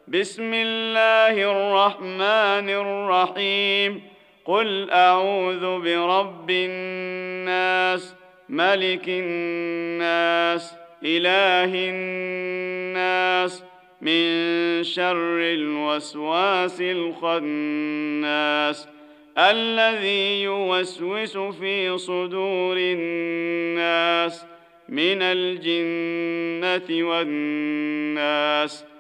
بسم الله الرحمن الرحيم. قل أعوذ برب الناس، ملك الناس، إله الناس، من شر الوسواس الخناس، الذي يوسوس في صدور الناس من الجنة والناس.